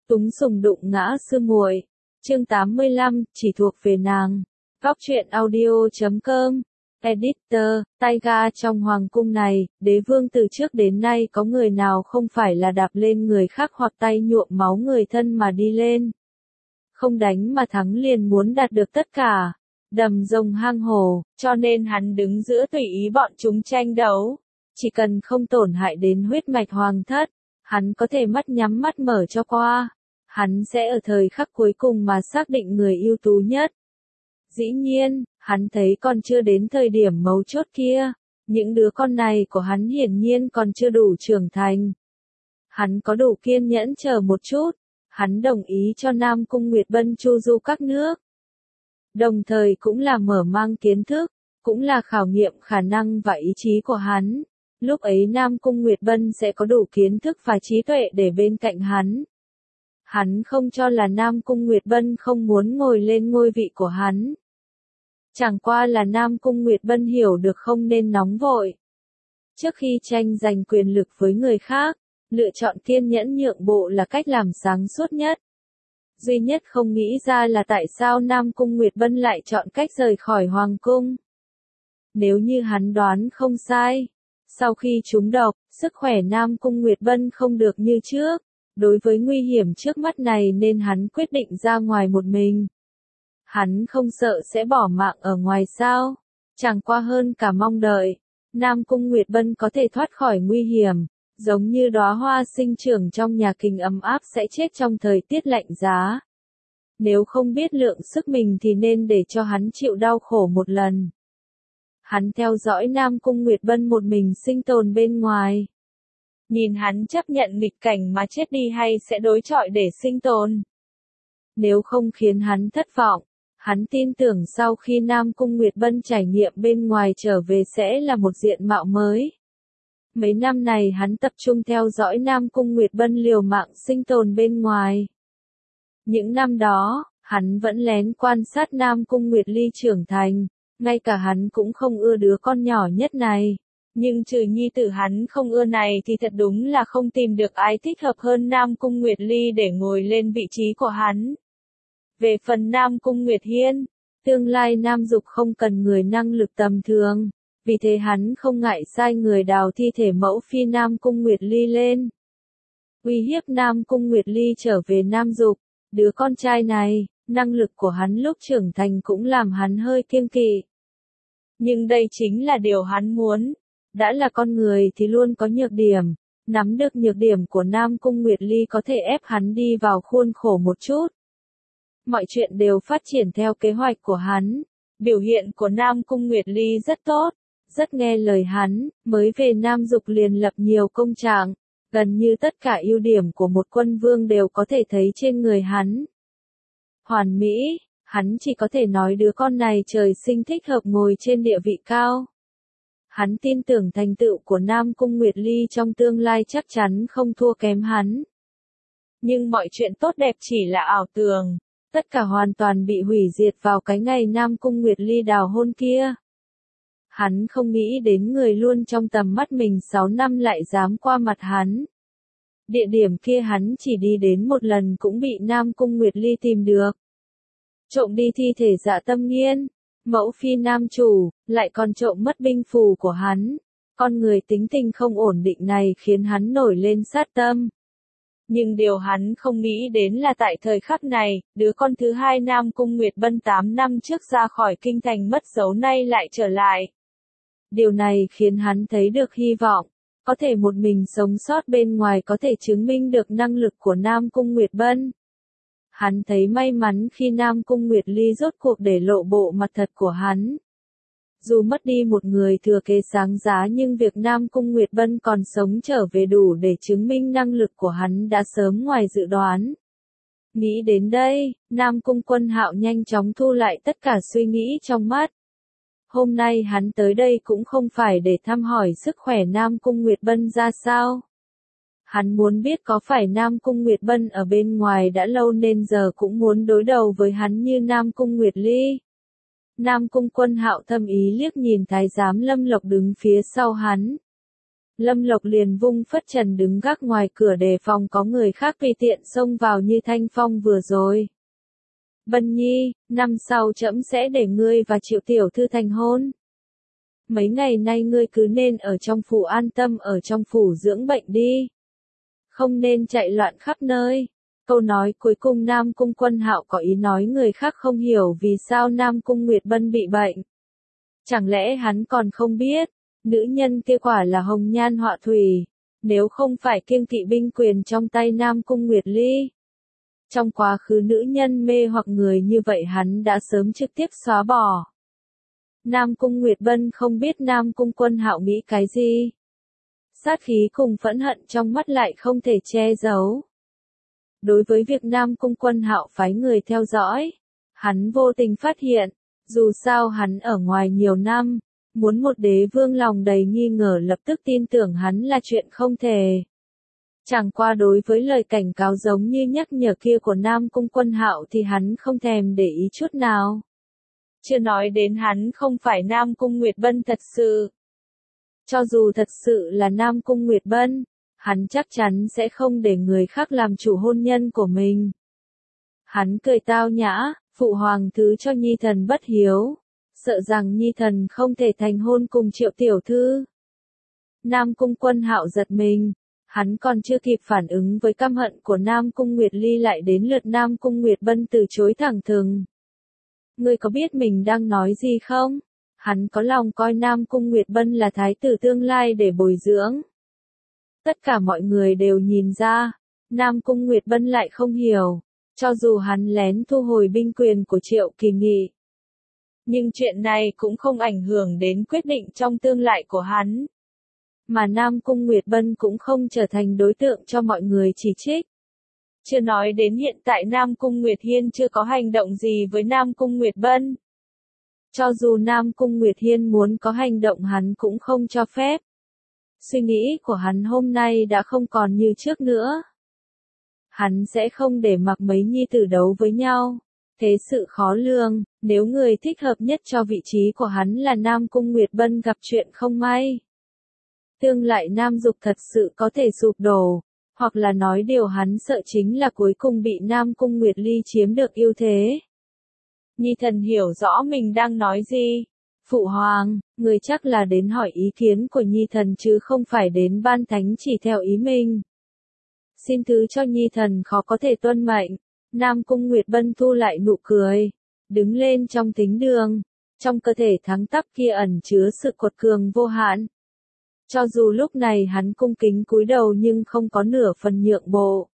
Túng sùng đụng ngã sư muội. Chương 85, chỉ thuộc về nàng. Góc truyện audio.com. Editor, Taiga trong hoàng cung này, đế vương từ trước đến nay có người nào không phải là đạp lên người khác hoặc tay nhuộm máu người thân mà đi lên. Không đánh mà thắng liền muốn đạt được tất cả. Đầm rồng hang hổ, cho nên hắn đứng giữa tùy ý bọn chúng tranh đấu. Chỉ cần không tổn hại đến huyết mạch hoàng thất, hắn có thể mắt nhắm mắt mở cho qua. Hắn sẽ ở thời khắc cuối cùng mà xác định người ưu tú nhất. Dĩ nhiên, hắn thấy còn chưa đến thời điểm mấu chốt kia. Những đứa con này của hắn hiển nhiên còn chưa đủ trưởng thành. Hắn có đủ kiên nhẫn chờ một chút. Hắn đồng ý cho Nam Cung Nguyệt Bân chu du các nước. Đồng thời cũng là mở mang kiến thức, cũng là khảo nghiệm khả năng và ý chí của hắn. Lúc ấy Nam Cung Nguyệt Bân sẽ có đủ kiến thức và trí tuệ để bên cạnh hắn. Hắn không cho là Nam Cung Nguyệt Bân không muốn ngồi lên ngôi vị của hắn. Chẳng qua là Nam Cung Nguyệt Bân hiểu được không nên nóng vội. Trước khi tranh giành quyền lực với người khác, lựa chọn kiên nhẫn nhượng bộ là cách làm sáng suốt nhất. Duy nhất không nghĩ ra là tại sao Nam Cung Nguyệt Bân lại chọn cách rời khỏi hoàng cung. Nếu như hắn đoán không sai, sau khi trúng độc, sức khỏe Nam Cung Nguyệt Bân không được như trước. Đối với nguy hiểm trước mắt này nên hắn quyết định ra ngoài một mình. Hắn không sợ sẽ bỏ mạng ở ngoài sao? Chẳng qua hơn cả mong đợi. Nam Cung Nguyệt Bân có thể thoát khỏi nguy hiểm, giống như đóa hoa sinh trưởng trong nhà kình ấm áp sẽ chết trong thời tiết lạnh giá. Nếu không biết lượng sức mình thì nên để cho hắn chịu đau khổ một lần. Hắn theo dõi Nam Cung Nguyệt Bân một mình sinh tồn bên ngoài. Nhìn hắn chấp nhận nghịch cảnh mà chết đi hay sẽ đối chọi để sinh tồn. Nếu không khiến hắn thất vọng, hắn tin tưởng sau khi Nam Cung Nguyệt Bân trải nghiệm bên ngoài trở về sẽ là một diện mạo mới. Mấy năm này hắn tập trung theo dõi Nam Cung Nguyệt Bân liều mạng sinh tồn bên ngoài. Những năm đó, hắn vẫn lén quan sát Nam Cung Nguyệt Ly trưởng thành, ngay cả hắn cũng không ưa đứa con nhỏ nhất này. Nhưng trừ nhi tử hắn không ưa này thì thật đúng là không tìm được ai thích hợp hơn Nam Cung Nguyệt Ly để ngồi lên vị trí của hắn. Về phần Nam Cung Nguyệt Hiên, tương lai Nam Dục không cần người năng lực tầm thường, vì thế hắn không ngại sai người đào thi thể mẫu phi Nam Cung Nguyệt Ly lên. Uy hiếp Nam Cung Nguyệt Ly trở về Nam Dục, đứa con trai này, năng lực của hắn lúc trưởng thành cũng làm hắn hơi kiêng kỵ. Nhưng đây chính là điều hắn muốn. Đã là con người thì luôn có nhược điểm, nắm được nhược điểm của Nam Cung Nguyệt Ly có thể ép hắn đi vào khuôn khổ một chút. Mọi chuyện đều phát triển theo kế hoạch của hắn, biểu hiện của Nam Cung Nguyệt Ly rất tốt, rất nghe lời hắn, mới về Nam Dục liền lập nhiều công trạng, gần như tất cả ưu điểm của một quân vương đều có thể thấy trên người hắn. Hoàn mỹ, hắn chỉ có thể nói đứa con này trời sinh thích hợp ngồi trên địa vị cao. Hắn tin tưởng thành tựu của Nam Cung Nguyệt Ly trong tương lai chắc chắn không thua kém hắn. Nhưng mọi chuyện tốt đẹp chỉ là ảo tưởng, tất cả hoàn toàn bị hủy diệt vào cái ngày Nam Cung Nguyệt Ly đào hôn kia. Hắn không nghĩ đến người luôn trong tầm mắt mình 6 năm lại dám qua mặt hắn. Địa điểm kia hắn chỉ đi đến một lần cũng bị Nam Cung Nguyệt Ly tìm được. Trộm đi thi thể Dạ Tâm Nghiên, mẫu phi nam chủ, lại còn trộm mất binh phù của hắn. Con người tính tình không ổn định này khiến hắn nổi lên sát tâm. Nhưng điều hắn không nghĩ đến là tại thời khắc này, đứa con thứ hai Nam Cung Nguyệt Bân 8 năm trước ra khỏi kinh thành mất dấu nay lại trở lại. Điều này khiến hắn thấy được hy vọng, có thể một mình sống sót bên ngoài có thể chứng minh được năng lực của Nam Cung Nguyệt Bân. Hắn thấy may mắn khi Nam Cung Nguyệt Ly rốt cuộc để lộ bộ mặt thật của hắn. Dù mất đi một người thừa kế sáng giá nhưng việc Nam Cung Nguyệt Bân còn sống trở về đủ để chứng minh năng lực của hắn đã sớm ngoài dự đoán. Nghĩ đến đây, Nam Cung Quân Hạo nhanh chóng thu lại tất cả suy nghĩ trong mắt. Hôm nay hắn tới đây cũng không phải để thăm hỏi sức khỏe Nam Cung Nguyệt Bân ra sao. Hắn muốn biết có phải Nam Cung Nguyệt Bân ở bên ngoài đã lâu nên giờ cũng muốn đối đầu với hắn như Nam Cung Nguyệt Ly. Nam Cung Quân Hạo thâm ý liếc nhìn thái giám Lâm Lộc đứng phía sau hắn. Lâm Lộc liền vung phất trần đứng gác ngoài cửa đề phòng có người khác tùy tiện xông vào như Thanh Phong vừa rồi. Bân Nhi, năm sau trẫm sẽ để ngươi và Triệu tiểu thư thành hôn. Mấy ngày nay ngươi cứ nên ở trong phủ an tâm ở trong phủ dưỡng bệnh đi. Không nên chạy loạn khắp nơi. Câu nói cuối cùng Nam Cung Quân Hạo có ý nói người khác không hiểu vì sao Nam Cung Nguyệt Bân bị bệnh. Chẳng lẽ hắn còn không biết, nữ nhân kia quả là hồng nhan họa thủy, nếu không phải kiêng kỵ binh quyền trong tay Nam Cung Nguyệt Ly. Trong quá khứ nữ nhân mê hoặc người như vậy hắn đã sớm trực tiếp xóa bỏ. Nam Cung Nguyệt Bân không biết Nam Cung Quân Hạo nghĩ cái gì. Sát khí cùng phẫn hận trong mắt lại không thể che giấu. Đối với việc Nam Cung Quân Hạo phái người theo dõi, hắn vô tình phát hiện, dù sao hắn ở ngoài nhiều năm, muốn một đế vương lòng đầy nghi ngờ lập tức tin tưởng hắn là chuyện không thể. Chẳng qua đối với lời cảnh cáo giống như nhắc nhở kia của Nam Cung Quân Hạo thì hắn không thèm để ý chút nào. Chưa nói đến hắn không phải Nam Cung Nguyệt Bân thật sự. Cho dù thật sự là Nam Cung Nguyệt Bân, hắn chắc chắn sẽ không để người khác làm chủ hôn nhân của mình. Hắn cười tao nhã, phụ hoàng thứ cho nhi thần bất hiếu, sợ rằng nhi thần không thể thành hôn cùng Triệu tiểu thư. Nam Cung Quân Hạo giật mình, hắn còn chưa kịp phản ứng với căm hận của Nam Cung Nguyệt Ly lại đến lượt Nam Cung Nguyệt Bân từ chối thẳng thừng. Ngươi có biết mình đang nói gì không? Hắn có lòng coi Nam Cung Nguyệt Bân là thái tử tương lai để bồi dưỡng. Tất cả mọi người đều nhìn ra, Nam Cung Nguyệt Bân lại không hiểu, cho dù hắn lén thu hồi binh quyền của Triệu Kỳ Nghị. Nhưng chuyện này cũng không ảnh hưởng đến quyết định trong tương lai của hắn. Mà Nam Cung Nguyệt Bân cũng không trở thành đối tượng cho mọi người chỉ trích. Chưa nói đến hiện tại Nam Cung Nguyệt Hiên chưa có hành động gì với Nam Cung Nguyệt Bân. Cho dù Nam Cung Nguyệt Hiên muốn có hành động hắn cũng không cho phép. Suy nghĩ của hắn hôm nay đã không còn như trước nữa. Hắn sẽ không để mặc mấy nhi tử đấu với nhau. Thế sự khó lường, nếu người thích hợp nhất cho vị trí của hắn là Nam Cung Nguyệt Bân gặp chuyện không may. Tương lại Nam Dục thật sự có thể sụp đổ, hoặc là nói điều hắn sợ chính là cuối cùng bị Nam Cung Nguyệt Ly chiếm được ưu thế. Nhi thần hiểu rõ mình đang nói gì. Phụ hoàng, người chắc là đến hỏi ý kiến của Nhi thần chứ không phải đến ban thánh chỉ theo ý mình. Xin thứ cho Nhi thần khó có thể tuân mệnh. Nam Cung Nguyệt Bân thu lại nụ cười, đứng lên trong thính đường. Trong cơ thể thắng tắp kia ẩn chứa sự cuột cường vô hạn. Cho dù lúc này hắn cung kính cúi đầu nhưng không có nửa phần nhượng bộ.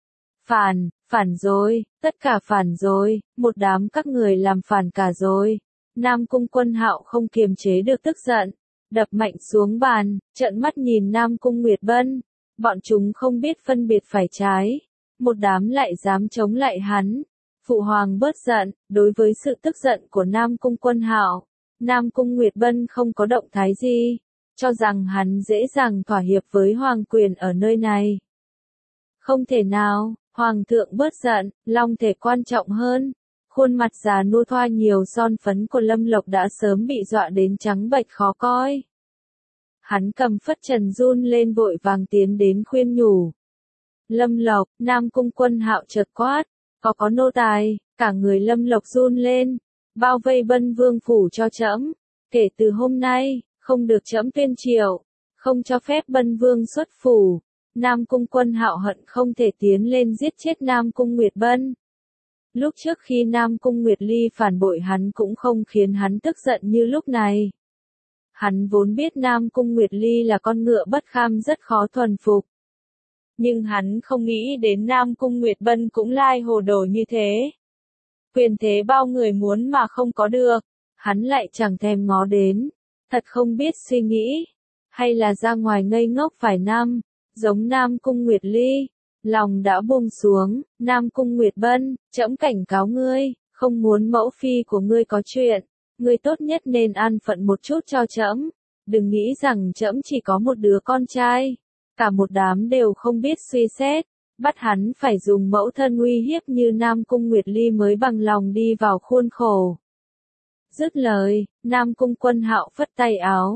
Phản rồi, tất cả phản rồi, một đám các người làm phản cả rồi. Nam Cung Quân Hạo không kiềm chế được tức giận, đập mạnh xuống bàn, trợn mắt nhìn Nam Cung Nguyệt Bân. Bọn chúng không biết phân biệt phải trái, một đám lại dám chống lại hắn. Phụ hoàng bớt giận, đối với sự tức giận của Nam Cung Quân Hạo, Nam Cung Nguyệt Bân không có động thái gì, cho rằng hắn dễ dàng thỏa hiệp với hoàng quyền ở nơi này. Không thể nào, hoàng thượng bớt giận, long thể quan trọng hơn. Khuôn mặt già nua thoa nhiều son phấn của Lâm Lộc đã sớm bị dọa đến trắng bệch khó coi. Hắn cầm phất trần run lên vội vàng tiến đến khuyên nhủ. Lâm Lộc, Nam Cung Quân Hạo chợt quát, có nô tài, cả người Lâm Lộc run lên, bao vây Bân Vương phủ cho trẫm, kể từ hôm nay, không được trẫm tuyên triệu, không cho phép Bân Vương xuất phủ. Nam Cung Quân Hạo hận không thể tiến lên giết chết Nam Cung Nguyệt Bân. Lúc trước khi Nam Cung Nguyệt Ly phản bội hắn cũng không khiến hắn tức giận như lúc này. Hắn vốn biết Nam Cung Nguyệt Ly là con ngựa bất kham rất khó thuần phục. Nhưng hắn không nghĩ đến Nam Cung Nguyệt Bân cũng lai hồ đồ như thế. Quyền thế bao người muốn mà không có được, hắn lại chẳng thèm ngó đến. Thật không biết suy nghĩ, hay là ra ngoài ngây ngốc phải năm, giống Nam Cung Nguyệt Ly. Lòng đã buông xuống, Nam Cung Nguyệt Bân, trẫm cảnh cáo ngươi, không muốn mẫu phi của ngươi có chuyện, ngươi tốt nhất nên an phận một chút cho trẫm, đừng nghĩ rằng trẫm chỉ có một đứa con trai, cả một đám đều không biết suy xét, bắt hắn phải dùng mẫu thân uy hiếp như Nam Cung Nguyệt Ly mới bằng lòng đi vào khuôn khổ. Dứt lời, Nam Cung Quân Hạo phất tay áo,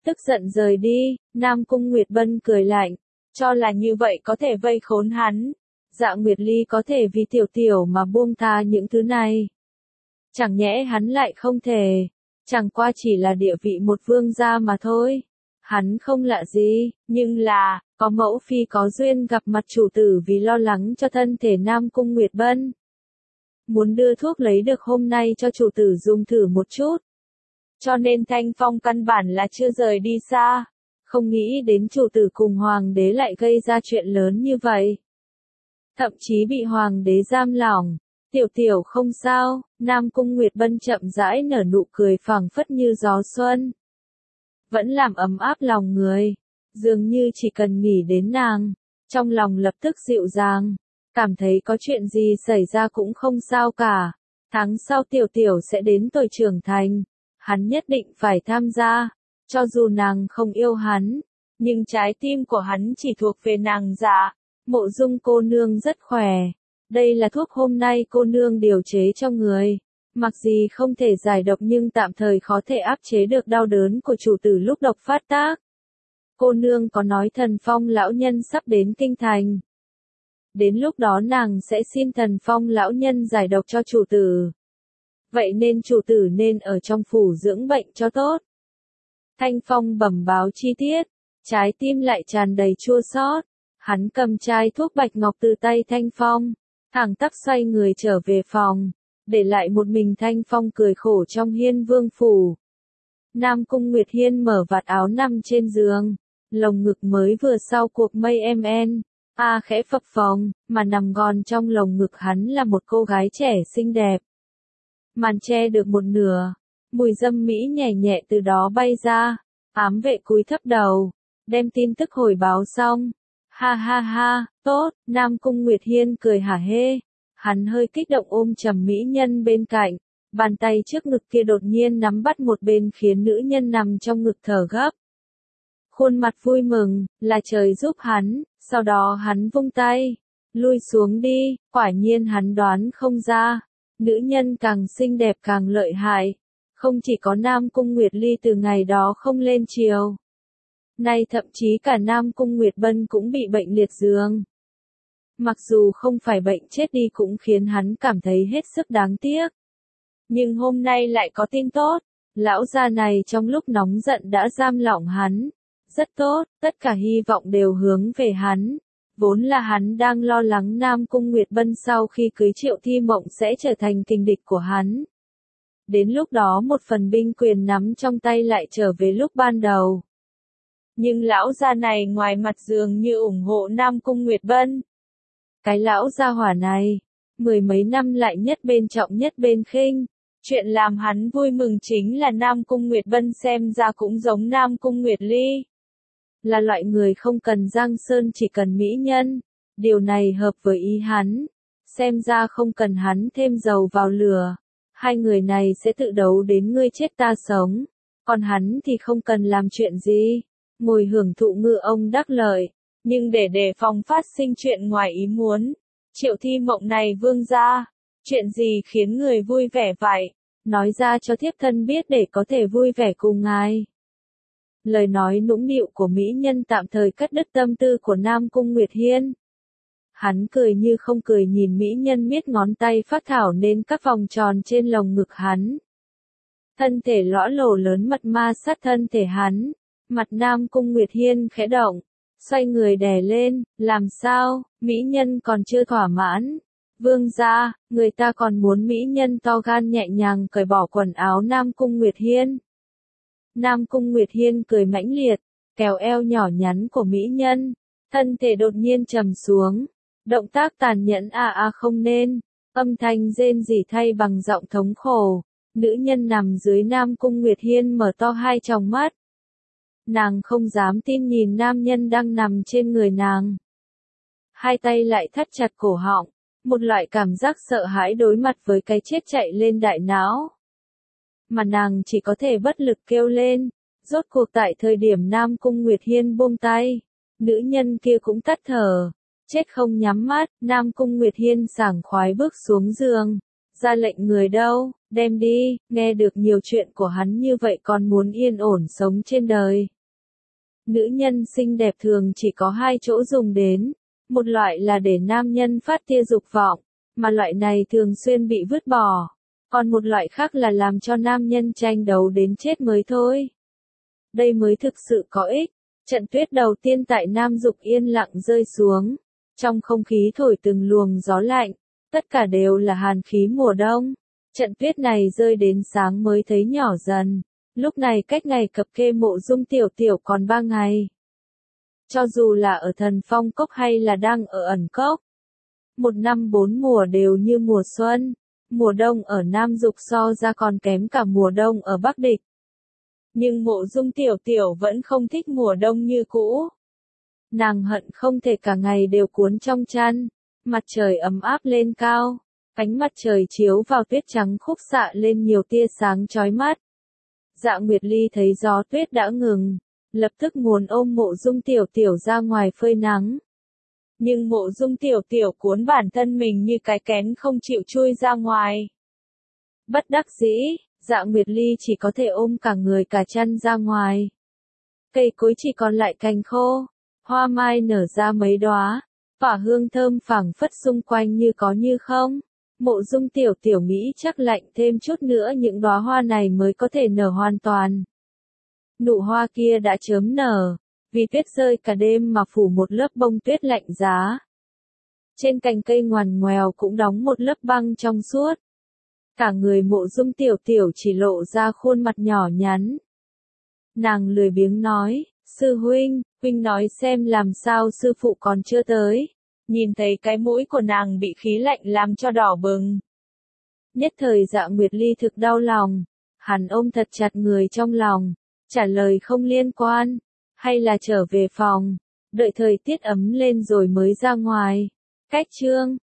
tức giận rời đi. Nam Cung Nguyệt Bân cười lạnh, cho là như vậy có thể vây khốn hắn. Dạ Nguyệt Ly có thể vì tiểu tiểu mà buông tha những thứ này. Chẳng nhẽ hắn lại không thể, chẳng qua chỉ là địa vị một vương gia mà thôi. Hắn không lạ gì, nhưng là, có mẫu phi có duyên gặp mặt chủ tử vì lo lắng cho thân thể Nam Cung Nguyệt Bân. Muốn đưa thuốc lấy được hôm nay cho chủ tử dùng thử một chút. Cho nên Thanh Phong căn bản là chưa rời đi xa. Không nghĩ đến chủ tử cùng hoàng đế lại gây ra chuyện lớn như vậy. Thậm chí bị hoàng đế giam lỏng. Tiểu tiểu không sao, Nam Cung Nguyệt Bân chậm rãi nở nụ cười phảng phất như gió xuân. Vẫn làm ấm áp lòng người. Dường như chỉ cần nghĩ đến nàng, trong lòng lập tức dịu dàng. Cảm thấy có chuyện gì xảy ra cũng không sao cả. Tháng sau tiểu tiểu sẽ đến tuổi trưởng thành. Hắn nhất định phải tham gia. Cho dù nàng không yêu hắn, nhưng trái tim của hắn chỉ thuộc về nàng dạ. Mộ Dung cô nương rất khỏe. Đây là thuốc hôm nay cô nương điều chế cho người. Mặc gì không thể giải độc nhưng tạm thời khó thể áp chế được đau đớn của chủ tử lúc độc phát tác. Cô nương có nói Thần Phong lão nhân sắp đến kinh thành. Đến lúc đó nàng sẽ xin Thần Phong lão nhân giải độc cho chủ tử. Vậy nên chủ tử nên ở trong phủ dưỡng bệnh cho tốt. Thanh Phong bẩm báo chi tiết, trái tim lại tràn đầy chua xót. Hắn cầm chai thuốc bạch ngọc từ tay Thanh Phong, thẳng tắp xoay người trở về phòng, để lại một mình Thanh Phong cười khổ trong Hiên Vương phủ. Nam Cung Nguyệt Hiên mở vạt áo nằm trên giường, lồng ngực mới vừa sau cuộc mây MN, khẽ phập phồng, mà nằm gọn trong lồng ngực hắn là một cô gái trẻ xinh đẹp. Màn che được một nửa, mùi dâm mỹ nhẹ nhẹ từ đó bay ra, ám vệ cúi thấp đầu, đem tin tức hồi báo xong. Ha ha ha, tốt, Nam Cung Nguyệt Hiên cười hả hê. Hắn hơi kích động ôm chầm mỹ nhân bên cạnh, bàn tay trước ngực kia đột nhiên nắm bắt một bên khiến nữ nhân nằm trong ngực thở gấp. Khuôn mặt vui mừng, là trời giúp hắn, sau đó hắn vung tay, lui xuống đi, quả nhiên hắn đoán không ra. Nữ nhân càng xinh đẹp càng lợi hại, không chỉ có Nam Cung Nguyệt Ly từ ngày đó không lên chiều. Nay thậm chí cả Nam Cung Nguyệt Bân cũng bị bệnh liệt giường. Mặc dù không phải bệnh chết đi cũng khiến hắn cảm thấy hết sức đáng tiếc. Nhưng hôm nay lại có tin tốt, lão gia này trong lúc nóng giận đã giam lỏng hắn. Rất tốt, tất cả hy vọng đều hướng về hắn. Vốn là hắn đang lo lắng Nam Cung Nguyệt Bân sau khi cưới Triệu Thi Mộng sẽ trở thành kình địch của hắn. Đến lúc đó một phần binh quyền nắm trong tay lại trở về lúc ban đầu. Nhưng lão gia này ngoài mặt dường như ủng hộ Nam Cung Nguyệt Bân. Cái lão gia hỏa này, mười mấy năm lại nhất bên trọng nhất bên khinh. Chuyện làm hắn vui mừng chính là Nam Cung Nguyệt Bân xem ra cũng giống Nam Cung Nguyệt Ly. Là loại người không cần giang sơn chỉ cần mỹ nhân. Điều này hợp với ý hắn. Xem ra không cần hắn thêm dầu vào lửa. Hai người này sẽ tự đấu đến ngươi chết ta sống. Còn hắn thì không cần làm chuyện gì. Ngồi hưởng thụ ngư ông đắc lợi. Nhưng để đề phòng phát sinh chuyện ngoài ý muốn. Triệu Thi Mộng này vương gia. Chuyện gì khiến người vui vẻ vậy? Nói ra cho thiếp thân biết để có thể vui vẻ cùng ngài. Lời nói nũng nịu của mỹ nhân tạm thời cắt đứt tâm tư của Nam Cung Nguyệt Hiên. Hắn cười như không cười nhìn mỹ nhân miết ngón tay phác thảo nên các vòng tròn trên lồng ngực hắn. Thân thể lõa lồ lớn mật ma sát thân thể hắn. Mặt Nam Cung Nguyệt Hiên khẽ động. Xoay người đè lên, làm sao, mỹ nhân còn chưa thỏa mãn. Vương gia, người ta còn muốn mỹ nhân to gan nhẹ nhàng cởi bỏ quần áo Nam Cung Nguyệt Hiên. Nam Cung Nguyệt Hiên cười mãnh liệt, kéo eo nhỏ nhắn của mỹ nhân, thân thể đột nhiên trầm xuống, động tác tàn nhẫn không nên, âm thanh rên rỉ thay bằng giọng thống khổ, nữ nhân nằm dưới Nam Cung Nguyệt Hiên mở to hai tròng mắt. Nàng không dám tin nhìn nam nhân đang nằm trên người nàng. Hai tay lại thắt chặt cổ họng, một loại cảm giác sợ hãi đối mặt với cái chết chạy lên đại não. Mà nàng chỉ có thể bất lực kêu lên, rốt cuộc tại thời điểm Nam Cung Nguyệt Hiên buông tay, nữ nhân kia cũng tắt thở, chết không nhắm mắt, Nam Cung Nguyệt Hiên sảng khoái bước xuống giường, ra lệnh người đâu, đem đi, nghe được nhiều chuyện của hắn như vậy còn muốn yên ổn sống trên đời. Nữ nhân xinh đẹp thường chỉ có hai chỗ dùng đến. Một loại là để nam nhân phát tia dục vọng, mà loại này thường xuyên bị vứt bỏ. Còn một loại khác là làm cho nam nhân tranh đấu đến chết mới thôi. Đây mới thực sự có ích. Trận tuyết đầu tiên tại Nam Dục yên lặng rơi xuống. Trong không khí thổi từng luồng gió lạnh. Tất cả đều là hàn khí mùa đông. Trận tuyết này rơi đến sáng mới thấy nhỏ dần. Lúc này cách ngày cập kê mộ dung tiểu tiểu còn 3 ngày. Cho dù là ở Thần Phong Cốc hay là đang ở Ẩn Cốc. Một năm 4 mùa đều như mùa xuân. Mùa đông ở Nam Dục so ra còn kém cả mùa đông ở Bắc Địch. Nhưng mộ dung tiểu tiểu vẫn không thích mùa đông như cũ. Nàng hận không thể cả ngày đều cuốn trong chăn. Mặt trời ấm áp lên cao. Ánh mặt trời chiếu vào tuyết trắng khúc xạ lên nhiều tia sáng chói mắt. Dạ Nguyệt Ly thấy gió tuyết đã ngừng. Lập tức muốn ôm mộ dung tiểu tiểu ra ngoài phơi nắng. Nhưng mộ dung tiểu tiểu cuốn bản thân mình như cái kén không chịu chui ra ngoài. Bất đắc dĩ, Dạ Nguyệt Ly chỉ có thể ôm cả người cả chân ra ngoài. Cây cối chỉ còn lại cành khô, hoa mai nở ra mấy đóa, tỏa hương thơm phảng phất xung quanh như có như không. Mộ dung tiểu tiểu nghĩ chắc lạnh thêm chút nữa những đóa hoa này mới có thể nở hoàn toàn. Nụ hoa kia đã chớm nở, vì tuyết rơi cả đêm mà phủ một lớp bông tuyết lạnh giá. Trên cành cây ngoằn ngoèo cũng đóng một lớp băng trong suốt. Cả người mộ dung tiểu tiểu chỉ lộ ra khuôn mặt nhỏ nhắn. Nàng lười biếng nói, sư huynh, huynh nói xem làm sao sư phụ còn chưa tới. Nhìn thấy cái mũi của nàng bị khí lạnh làm cho đỏ bừng. Nhất thời Dạ Nguyệt Ly thực đau lòng. Hắn ôm thật chặt người trong lòng. Trả lời không liên quan. Hay là trở về phòng. Đợi thời tiết ấm lên rồi mới ra ngoài. Cách chương